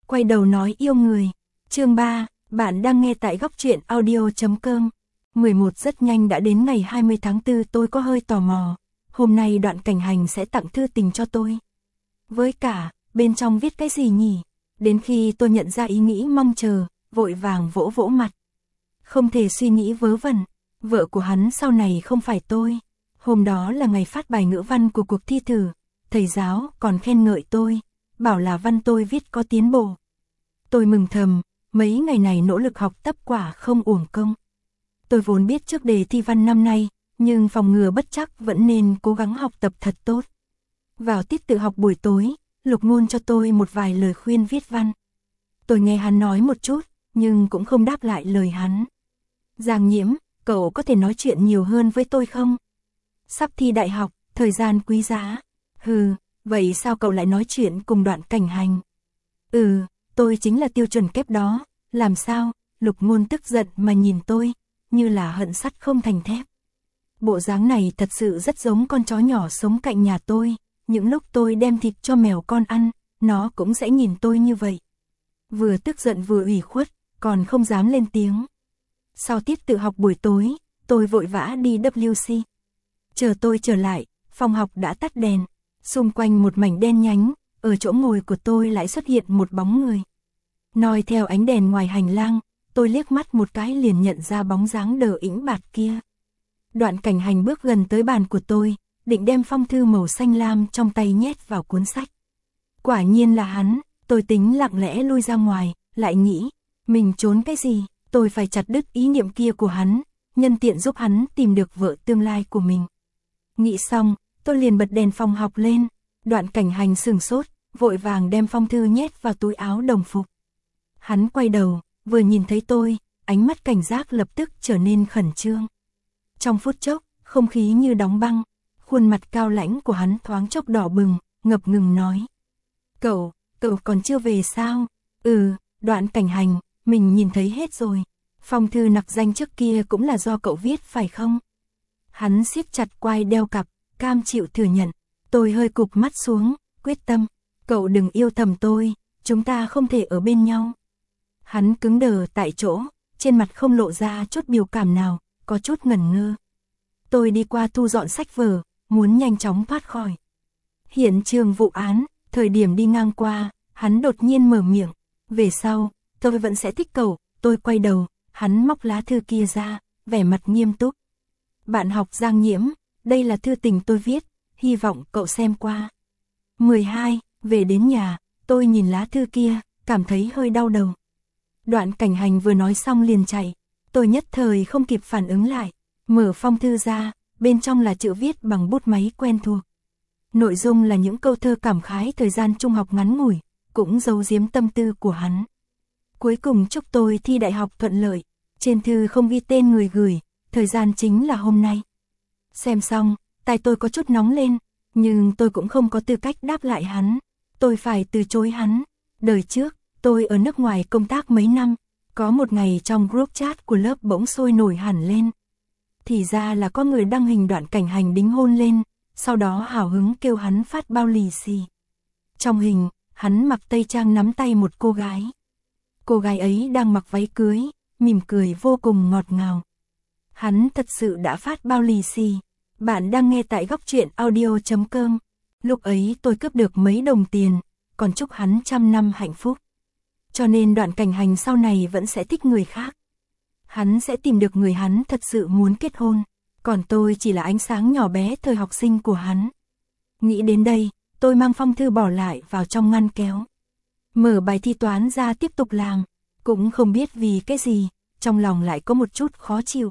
quay đầu nói yêu người. Chương 3, bạn đang nghe tại góc truyện audio.com. 11 rất nhanh đã đến ngày 20 tháng 4, tôi có hơi tò mò. Hôm nay Đoạn Cảnh Hành sẽ tặng thư tình cho tôi. Với cả, bên trong viết cái gì nhỉ? Đến khi tôi nhận ra ý nghĩ mong chờ, vội vàng vỗ vỗ mặt. Không thể suy nghĩ vớ vẩn, vợ của hắn sau này không phải tôi. Hôm đó là ngày phát bài ngữ văn của cuộc thi thử, thầy giáo còn khen ngợi tôi, bảo là văn tôi viết có tiến bộ. Tôi mừng thầm, mấy ngày này nỗ lực học tập quả không uổng công. Tôi vốn biết trước đề thi văn năm nay, nhưng phòng ngừa bất trắc vẫn nên cố gắng học tập thật tốt. Vào tiết tự học buổi tối, Lục Ngôn cho tôi một vài lời khuyên viết văn. Tôi nghe hắn nói một chút, nhưng cũng không đáp lại lời hắn. Giang Nhiễm, cậu có thể nói chuyện nhiều hơn với tôi không? Sắp thi đại học, thời gian quý giá. Hừ, vậy sao cậu lại nói chuyện cùng Đoạn Cảnh Hành? Tôi chính là tiêu chuẩn kép đó. Làm sao? Lục Ngôn tức giận mà nhìn tôi, như là hận sắt không thành thép. Bộ dáng này thật sự rất giống con chó nhỏ sống cạnh nhà tôi. Những lúc tôi đem thịt cho mèo con ăn, nó cũng sẽ nhìn tôi như vậy. Vừa tức giận vừa ủy khuất, còn không dám lên tiếng. Sau tiết tự học buổi tối, tôi vội vã đi WC. Chờ tôi trở lại, phòng học đã tắt đèn. Xung quanh một mảnh đen nhánh, ở chỗ ngồi của tôi lại xuất hiện một bóng người. Noi theo ánh đèn ngoài hành lang, tôi liếc mắt một cái liền nhận ra bóng dáng đờ ĩnh bạt kia. Đoạn Cảnh Hành bước gần tới bàn của tôi, định đem phong thư màu xanh lam trong tay nhét vào cuốn sách. Quả nhiên là hắn, tôi tính lặng lẽ lui ra ngoài, lại nghĩ, mình trốn cái gì, tôi phải chặt đứt ý niệm kia của hắn, nhân tiện giúp hắn tìm được vợ tương lai của mình. Nghĩ xong, tôi liền bật đèn phòng học lên. Đoạn Cảnh Hành sửng sốt, vội vàng đem phong thư nhét vào túi áo đồng phục. Hắn quay đầu, vừa nhìn thấy tôi, ánh mắt cảnh giác lập tức trở nên khẩn trương. Trong phút chốc, không khí như đóng băng, khuôn mặt cao lãnh của hắn thoáng chốc đỏ bừng, ngập ngừng nói. Cậu còn chưa về sao? Đoạn Cảnh Hành, mình nhìn thấy hết rồi. Phong thư nặc danh trước kia cũng là do cậu viết phải không? Hắn siết chặt quai đeo cặp, cam chịu thừa nhận. Tôi hơi cụp mắt xuống, quyết tâm. Cậu đừng yêu thầm tôi, chúng ta không thể ở bên nhau. Hắn cứng đờ tại chỗ, trên mặt không lộ ra chút biểu cảm nào, có chút ngẩn ngơ. Tôi đi qua thu dọn sách vở, muốn nhanh chóng thoát khỏi hiện trường vụ án. Thời điểm đi ngang qua, hắn đột nhiên mở miệng. Về sau, tôi vẫn sẽ thích cậu. Tôi quay đầu, hắn móc lá thư kia ra, vẻ mặt nghiêm túc. Bạn học Giang Nhiễm, đây là thư tình tôi viết, hy vọng cậu xem qua. 12. Về đến nhà, tôi nhìn lá thư kia, cảm thấy hơi đau đầu. Đoạn Cảnh Hành vừa nói xong liền chạy. Tôi nhất thời không kịp phản ứng lại. Mở phong thư ra, bên trong là chữ viết bằng bút máy quen thuộc. Nội dung là những câu thơ cảm khái thời gian trung học ngắn ngủi, cũng giấu giếm tâm tư của hắn. Cuối cùng chúc tôi thi đại học thuận lợi. Trên thư không ghi tên người gửi, thời gian chính là hôm nay. Xem xong, tai tôi có chút nóng lên, nhưng tôi cũng không có tư cách đáp lại hắn. Tôi phải từ chối hắn. Đời trước, tôi ở nước ngoài công tác mấy năm, có một ngày trong group chat của lớp bỗng sôi nổi hẳn lên. Thì ra là có người đăng hình Đoạn Cảnh Hành đính hôn lên, sau đó hào hứng kêu hắn phát bao lì xì. Trong hình, hắn mặc tây trang nắm tay một cô gái. Cô gái ấy đang mặc váy cưới, mỉm cười vô cùng ngọt ngào. Hắn thật sự đã phát bao lì xì. Bạn đang nghe tại góc truyện audio.com. Lúc ấy tôi cướp được mấy đồng tiền, còn chúc hắn trăm năm hạnh phúc. Cho nên Đoạn Cảnh Hành sau này vẫn sẽ thích người khác. Hắn sẽ tìm được người hắn thật sự muốn kết hôn, còn tôi chỉ là ánh sáng nhỏ bé thời học sinh của hắn. Nghĩ đến đây, tôi mang phong thư bỏ lại vào trong ngăn kéo. Mở bài thi toán ra tiếp tục làm, cũng không biết vì cái gì, trong lòng lại có một chút khó chịu.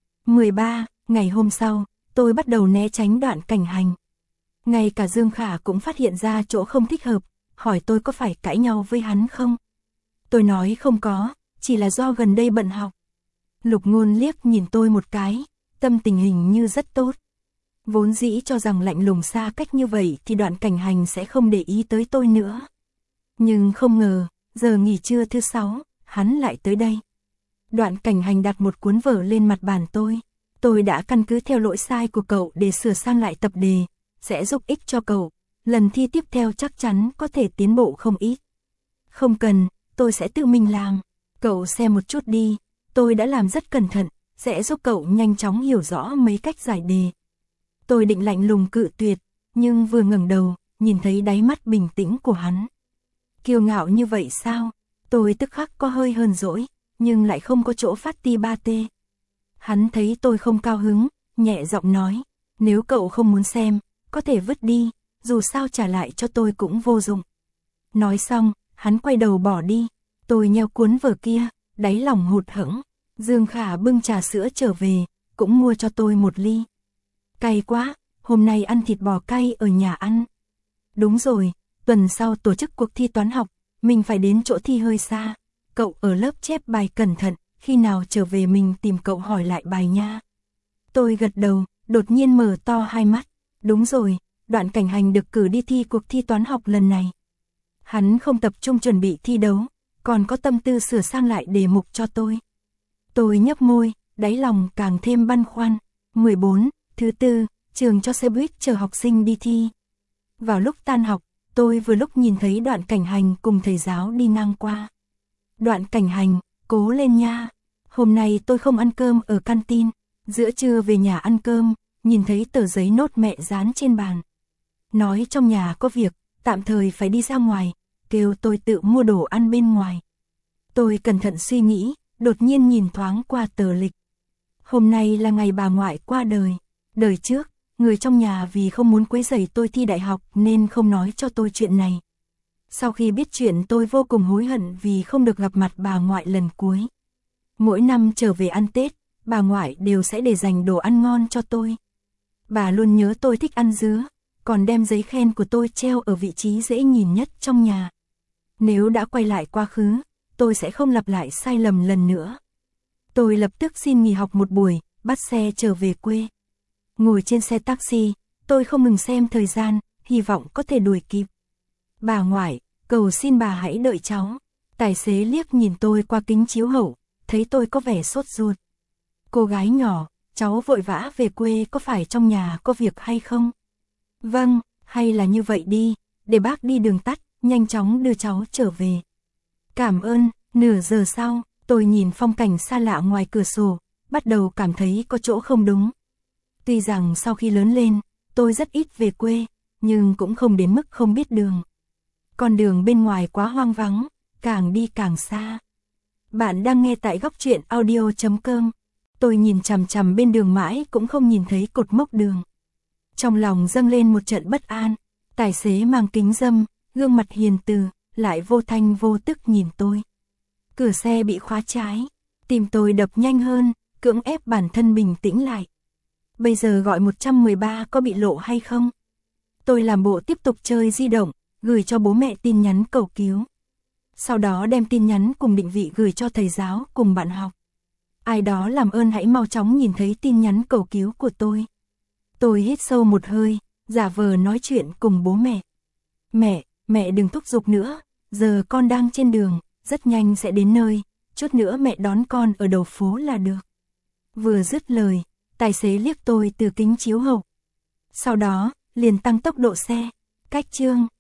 13. Ngày hôm sau, tôi bắt đầu né tránh Đoạn Cảnh Hành. Ngay cả Dương Khả cũng phát hiện ra chỗ không thích hợp, hỏi tôi có phải cãi nhau với hắn không. Tôi nói không có, chỉ là do gần đây bận học. Lục Ngôn liếc nhìn tôi một cái, tâm tình hình như rất tốt. Vốn dĩ cho rằng lạnh lùng xa cách như vậy thì Đoạn Cảnh Hành sẽ không để ý tới tôi nữa. Nhưng không ngờ, giờ nghỉ trưa thứ 6, hắn lại tới đây. Đoạn Cảnh Hành đặt một cuốn vở lên mặt bàn tôi. Tôi đã căn cứ theo lỗi sai của cậu để sửa sang lại tập đề, sẽ giúp ích cho cậu. Lần thi tiếp theo chắc chắn có thể tiến bộ không ít. Không cần, tôi sẽ tự mình làm. Cậu xem một chút đi, tôi đã làm rất cẩn thận, sẽ giúp cậu nhanh chóng hiểu rõ mấy cách giải đề. Tôi định lạnh lùng cự tuyệt, nhưng vừa ngẩng đầu, nhìn thấy đáy mắt bình tĩnh của hắn. Kiêu ngạo như vậy sao? Tôi tức khắc có hơi hờn dỗi, nhưng lại không có chỗ phát ti ba tê. Hắn thấy tôi không cao hứng, nhẹ giọng nói, nếu cậu không muốn xem, có thể vứt đi, dù sao trả lại cho tôi cũng vô dụng. Nói xong, hắn quay đầu bỏ đi, tôi nheo cuốn vở kia, đáy lòng hụt hẫng. Dương Khả bưng trà sữa trở về, cũng mua cho tôi một ly. Cay quá, hôm nay ăn thịt bò cay ở nhà ăn. Đúng rồi, tuần sau tổ chức cuộc thi toán học, mình phải đến chỗ thi hơi xa. Cậu ở lớp chép bài cẩn thận, khi nào trở về mình tìm cậu hỏi lại bài nha. Tôi gật đầu, đột nhiên mở to hai mắt. Đúng rồi, Đoạn Cảnh Hành được cử đi thi cuộc thi toán học lần này. Hắn không tập trung chuẩn bị thi đấu, còn có tâm tư sửa sang lại đề mục cho tôi. Tôi nhấp môi, đáy lòng càng thêm băn khoăn. 14, thứ tư, trường cho xe buýt chờ học sinh đi thi. Vào lúc tan học, tôi vừa lúc nhìn thấy Đoạn Cảnh Hành cùng thầy giáo đi ngang qua. Đoạn Cảnh Hành, cố lên nha. Hôm nay tôi không ăn cơm ở canteen, giữa trưa về nhà ăn cơm, nhìn thấy tờ giấy nốt mẹ dán trên bàn. Nói trong nhà có việc, tạm thời phải đi ra ngoài, kêu tôi tự mua đồ ăn bên ngoài. Tôi cẩn thận suy nghĩ, đột nhiên nhìn thoáng qua tờ lịch. Hôm nay là ngày bà ngoại qua đời. Đời trước, người trong nhà vì không muốn quấy rầy tôi thi đại học nên không nói cho tôi chuyện này. Sau khi biết chuyện tôi vô cùng hối hận vì không được gặp mặt bà ngoại lần cuối. Mỗi năm trở về ăn Tết, bà ngoại đều sẽ để dành đồ ăn ngon cho tôi. Bà luôn nhớ tôi thích ăn dứa, còn đem giấy khen của tôi treo ở vị trí dễ nhìn nhất trong nhà. Nếu đã quay lại quá khứ, tôi sẽ không lặp lại sai lầm lần nữa. Tôi lập tức xin nghỉ học một buổi, bắt xe trở về quê. Ngồi trên xe taxi, tôi không ngừng xem thời gian, hy vọng có thể đuổi kịp. Bà ngoại, cầu xin bà hãy đợi cháu. Tài xế liếc nhìn tôi qua kính chiếu hậu, thấy tôi có vẻ sốt ruột. Cô gái nhỏ, cháu vội vã về quê có phải trong nhà có việc hay không? Vâng, hay là như vậy đi, để bác đi đường tắt, nhanh chóng đưa cháu trở về. Cảm ơn. Nửa giờ sau, tôi nhìn phong cảnh xa lạ ngoài cửa sổ, bắt đầu cảm thấy có chỗ không đúng. Tuy rằng sau khi lớn lên, tôi rất ít về quê, nhưng cũng không đến mức không biết đường. Con đường bên ngoài quá hoang vắng, càng đi càng xa. Bạn đang nghe tại góc truyện audio.com. Tôi nhìn chằm chằm bên đường mãi cũng không nhìn thấy cột mốc đường. Trong lòng dâng lên một trận bất an, tài xế mang kính râm, gương mặt hiền từ, lại vô thanh vô tức nhìn tôi. Cửa xe bị khóa trái, tim tôi đập nhanh hơn, cưỡng ép bản thân bình tĩnh lại. Bây giờ gọi 113 có bị lộ hay không? Tôi làm bộ tiếp tục chơi di động, gửi cho bố mẹ tin nhắn cầu cứu. Sau đó đem tin nhắn cùng định vị gửi cho thầy giáo cùng bạn học. Ai đó làm ơn hãy mau chóng nhìn thấy tin nhắn cầu cứu của tôi. Tôi hít sâu một hơi, giả vờ nói chuyện cùng bố mẹ. Mẹ đừng thúc giục nữa, giờ con đang trên đường, rất nhanh sẽ đến nơi, chút nữa mẹ đón con ở đầu phố là được. Vừa dứt lời, tài xế liếc tôi từ kính chiếu hậu. Sau đó, liền tăng tốc độ xe. Cách chương